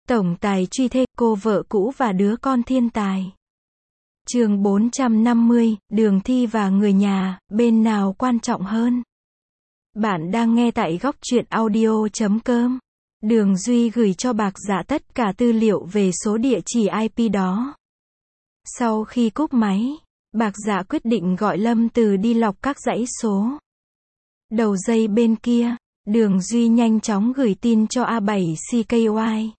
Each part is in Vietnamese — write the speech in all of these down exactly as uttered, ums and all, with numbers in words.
Tổng tài truy thê, cô vợ cũ và đứa con thiên tài. Chương bốn trăm năm mươi, Đường Thi và người nhà, bên nào quan trọng hơn? Bạn đang nghe tại góc truyện audio chấm com. Đường Duy gửi cho Bạc Dạ tất cả tư liệu về số địa chỉ i pê đó. Sau khi cúp máy, Bạc Dạ quyết định gọi Lâm Từ đi lọc các dãy số. Đầu dây bên kia, Đường Duy nhanh chóng gửi tin cho A bảy C K Y.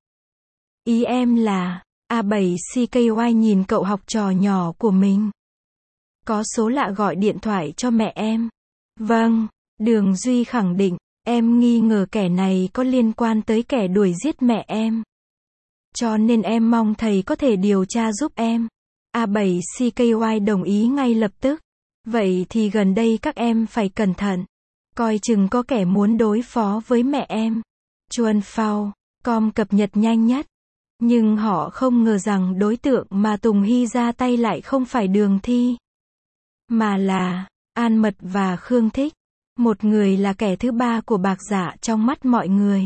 Ý em là, A bảy C K Y nhìn cậu học trò nhỏ của mình. Có số lạ gọi điện thoại cho mẹ em. Vâng, Đường Duy khẳng định, em nghi ngờ kẻ này có liên quan tới kẻ đuổi giết mẹ em. Cho nên em mong thầy có thể điều tra giúp em. A bảy C K Y đồng ý ngay lập tức. Vậy thì gần đây các em phải cẩn thận. Coi chừng có kẻ muốn đối phó với mẹ em. Chuan Phao, com cập nhật nhanh nhất. Nhưng họ không ngờ rằng đối tượng mà Tùng Hy ra tay lại không phải Đường Thi, mà là An Mật và Khương Thích. Một người là kẻ thứ ba của Bạc Dạ trong mắt mọi người.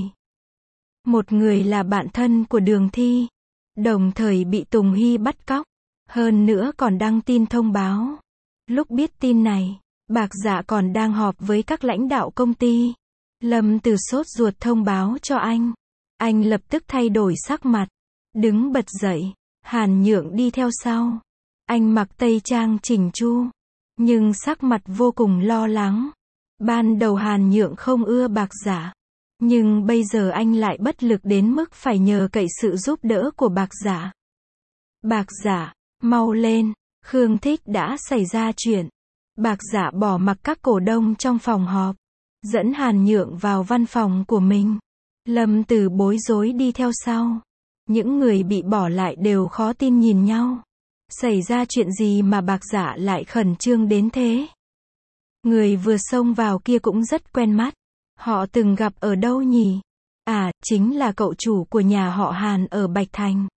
Một người là bạn thân của Đường Thi, đồng thời bị Tùng Hy bắt cóc. Hơn nữa còn đăng tin thông báo. Lúc biết tin này, Bạc Dạ còn đang họp với các lãnh đạo công ty. Lâm Từ sốt ruột thông báo cho anh. Anh lập tức thay đổi sắc mặt, đứng bật dậy. Hàn Nhượng đi theo sau. Anh mặc tây trang chỉnh chu, nhưng sắc mặt vô cùng lo lắng. Ban đầu Hàn Nhượng không ưa Bạc Dạ, nhưng bây giờ anh lại bất lực đến mức phải nhờ cậy sự giúp đỡ của Bạc Dạ. Bạc Dạ, mau lên, Khương Thích đã xảy ra chuyện. Bạc Dạ bỏ mặc các cổ đông trong phòng họp, dẫn Hàn Nhượng vào văn phòng của mình. Lâm Từ bối rối đi theo sau. Những người bị bỏ lại đều khó tin nhìn nhau. Xảy ra chuyện gì mà Bạc Dạ lại khẩn trương đến thế? Người vừa xông vào kia cũng rất quen mắt. Họ từng gặp ở đâu nhỉ? À, chính là cậu chủ của nhà họ Hàn ở Bạch Thành.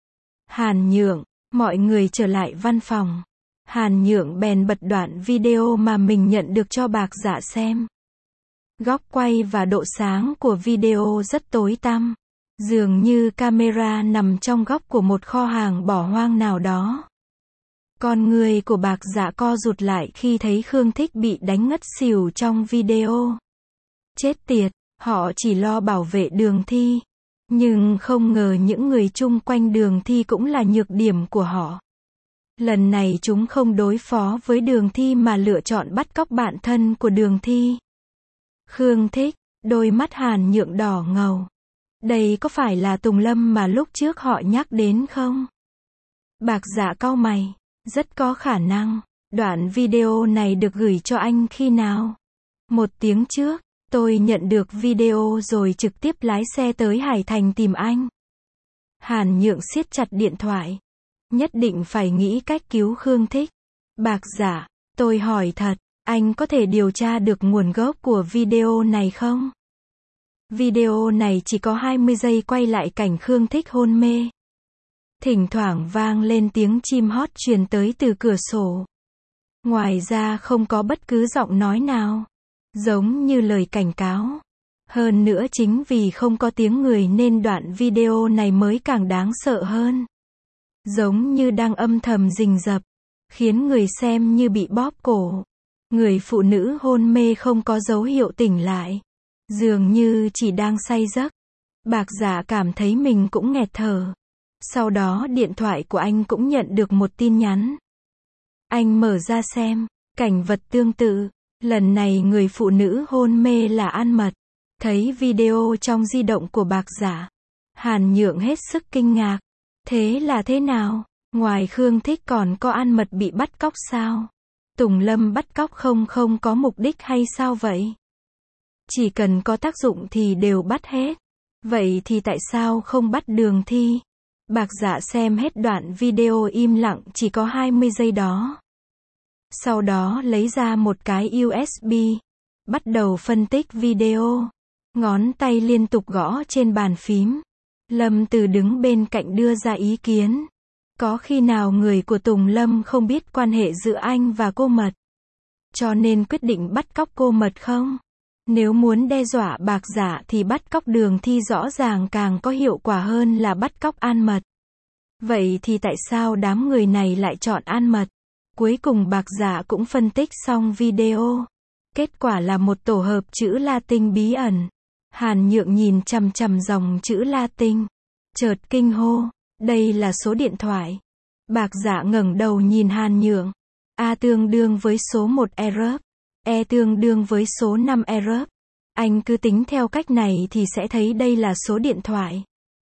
Hàn Nhượng, mọi người trở lại văn phòng. Hàn Nhượng bèn bật đoạn video mà mình nhận được cho Bạc Dạ xem. Góc quay và độ sáng của video rất tối tăm. Dường như camera nằm trong góc của một kho hàng bỏ hoang nào đó. Con người của Bạc Dạ co rụt lại khi thấy Khương Thích bị đánh ngất xỉu trong video. Chết tiệt, họ chỉ lo bảo vệ Đường Thi. Nhưng không ngờ những người chung quanh Đường Thi cũng là nhược điểm của họ. Lần này chúng không đối phó với Đường Thi mà lựa chọn bắt cóc bạn thân của Đường Thi. Khương Thích, đôi mắt Hàn Nhượng đỏ ngầu. Đây có phải là Tùng Lâm mà lúc trước họ nhắc đến không? Bạc Dạ cau mày. Rất có khả năng. Đoạn video này được gửi cho anh khi nào? Một tiếng trước, tôi nhận được video rồi trực tiếp lái xe tới Hải Thành tìm anh. Hàn Nhượng siết chặt điện thoại. Nhất định phải nghĩ cách cứu Khương Thích. Bạc Dạ, tôi hỏi thật, anh có thể điều tra được nguồn gốc của video này không? Video này chỉ có hai mươi giây quay lại cảnh Khương Thích hôn mê. Thỉnh thoảng vang lên tiếng chim hót truyền tới từ cửa sổ. Ngoài ra không có bất cứ giọng nói nào, giống như lời cảnh cáo. Hơn nữa chính vì không có tiếng người nên đoạn video này mới càng đáng sợ hơn. Giống như đang âm thầm rình rập, khiến người xem như bị bóp cổ. Người phụ nữ hôn mê không có dấu hiệu tỉnh lại, dường như chỉ đang say giấc. Bạc Dạ cảm thấy mình cũng nghẹt thở. Sau đó điện thoại của anh cũng nhận được một tin nhắn. Anh mở ra xem, cảnh vật tương tự. Lần này người phụ nữ hôn mê là An Mật. Thấy video trong di động của Bạc Dạ, Hàn Nhượng hết sức kinh ngạc. Thế là thế nào? Ngoài Khương Thích còn có An Mật bị bắt cóc sao? Tùng Lâm bắt cóc không không có mục đích hay sao vậy? Chỉ cần có tác dụng thì đều bắt hết. Vậy thì tại sao không bắt Đường Thi? Bạc Dạ xem hết đoạn video im lặng chỉ có hai mươi giây đó. Sau đó lấy ra một cái u ét bê. Bắt đầu phân tích video. Ngón tay liên tục gõ trên bàn phím. Lâm Từ đứng bên cạnh đưa ra ý kiến. Có khi nào người của Tùng Lâm không biết quan hệ giữa anh và cô Mật, cho nên quyết định bắt cóc cô Mật không? Nếu muốn đe dọa Bạc Dạ thì bắt cóc Đường Thi rõ ràng càng có hiệu quả hơn là bắt cóc An Mật. Vậy thì tại sao đám người này lại chọn An Mật? Cuối cùng Bạc Dạ cũng phân tích xong video. Kết quả là một tổ hợp chữ Latin bí ẩn. Hàn Nhượng nhìn chằm chằm dòng chữ Latin, chợt kinh hô, đây là số điện thoại. Bạc Dạ ngẩng đầu nhìn Hàn Nhượng. A tương đương với số một Arab, E tương đương với số năm Arab. Anh cứ tính theo cách này thì sẽ thấy đây là số điện thoại.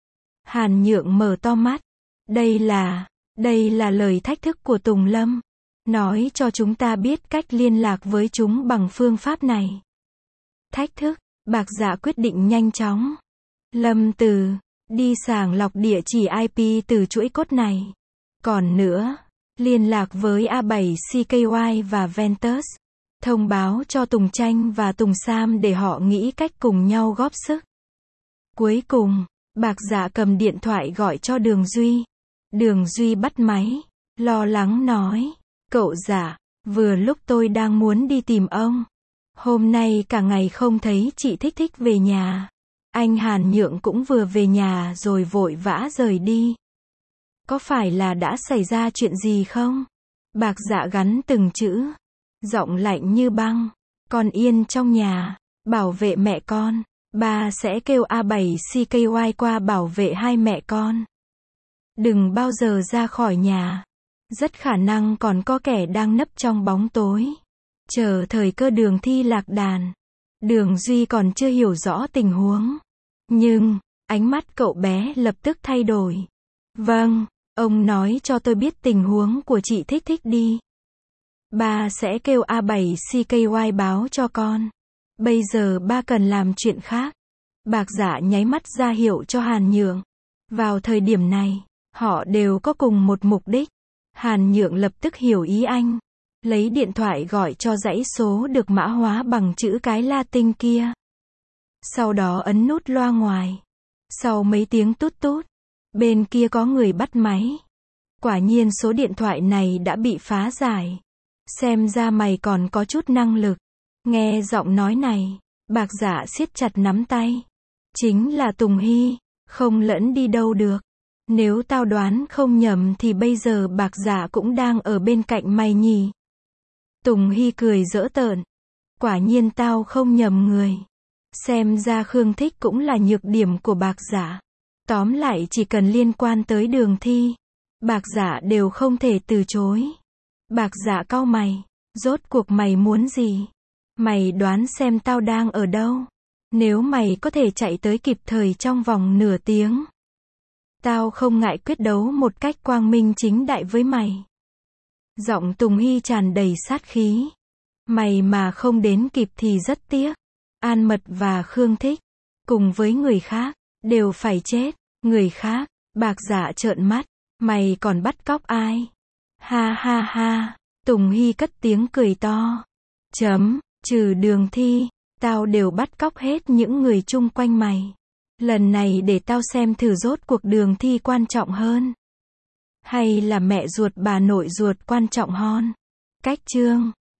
Hàn Nhượng mở to mắt. Đây là, đây là lời thách thức của Tùng Lâm. Nói cho chúng ta biết cách liên lạc với chúng bằng phương pháp này. Thách thức, Bạc Dạ quyết định nhanh chóng. Lâm Từ, đi sàng lọc địa chỉ i pê từ chuỗi code này. Còn nữa, liên lạc với A bảy C K Y và Ventus. Thông báo cho Tùng Tranh và Tùng Sam để họ nghĩ cách cùng nhau góp sức. Cuối cùng, Bạc Dạ cầm điện thoại gọi cho Đường Duy. Đường Duy bắt máy, lo lắng nói, cậu Dạ, vừa lúc tôi đang muốn đi tìm ông. Hôm nay cả ngày không thấy chị Thích Thích về nhà. Anh Hàn Nhượng cũng vừa về nhà rồi vội vã rời đi. Có phải là đã xảy ra chuyện gì không? Bạc Dạ gắn từng chữ, giọng lạnh như băng. Con yên trong nhà, bảo vệ mẹ con. Ba sẽ kêu A bảy C K Y qua bảo vệ hai mẹ con. Đừng bao giờ ra khỏi nhà. Rất khả năng còn có kẻ đang nấp trong bóng tối. Chờ thời cơ Đường Thi lạc đàn. Đường Duy còn chưa hiểu rõ tình huống. Nhưng, ánh mắt cậu bé lập tức thay đổi. Vâng, ông nói cho tôi biết tình huống của chị Thích Thích đi. Ba sẽ kêu A bảy C K Y báo cho con. Bây giờ ba cần làm chuyện khác. Bạc Dạ nháy mắt ra hiệu cho Hàn Nhượng. Vào thời điểm này, họ đều có cùng một mục đích. Hàn Nhượng lập tức hiểu ý anh. Lấy điện thoại gọi cho dãy số được mã hóa bằng chữ cái Latin kia. Sau đó ấn nút loa ngoài. Sau mấy tiếng tút tút, bên kia có người bắt máy. Quả nhiên số điện thoại này đã bị phá giải. Xem ra mày còn có chút năng lực. Nghe giọng nói này, Bạc Dạ siết chặt nắm tay. Chính là Tùng Hy, không lẫn đi đâu được. Nếu tao đoán không nhầm thì bây giờ Bạc Dạ cũng đang ở bên cạnh mày nhỉ? Tùng Hy cười giỡn tợn. Quả nhiên tao không nhầm người. Xem ra Khương Thích cũng là nhược điểm của Bạc Dạ. Tóm lại chỉ cần liên quan tới Đường Thi, Bạc Dạ đều không thể từ chối. Bạc Dạ cau mày. Rốt cuộc mày muốn gì? Mày đoán xem tao đang ở đâu? Nếu mày có thể chạy tới kịp thời trong vòng nửa tiếng, tao không ngại quyết đấu một cách quang minh chính đại với mày. Giọng Tùng Hy tràn đầy sát khí. Mày mà không đến kịp thì rất tiếc. An Mật và Khương Thích, cùng với người khác, đều phải chết. Người khác, Bạc Dạ trợn mắt. Mày còn bắt cóc ai? Ha ha ha. Tùng Hy cất tiếng cười to. Chấm, trừ Đường Thi, tao đều bắt cóc hết những người chung quanh mày. Lần này để tao xem thử rốt cuộc Đường Thi quan trọng hơn, hay là mẹ ruột bà nội ruột quan trọng hơn. Cách chương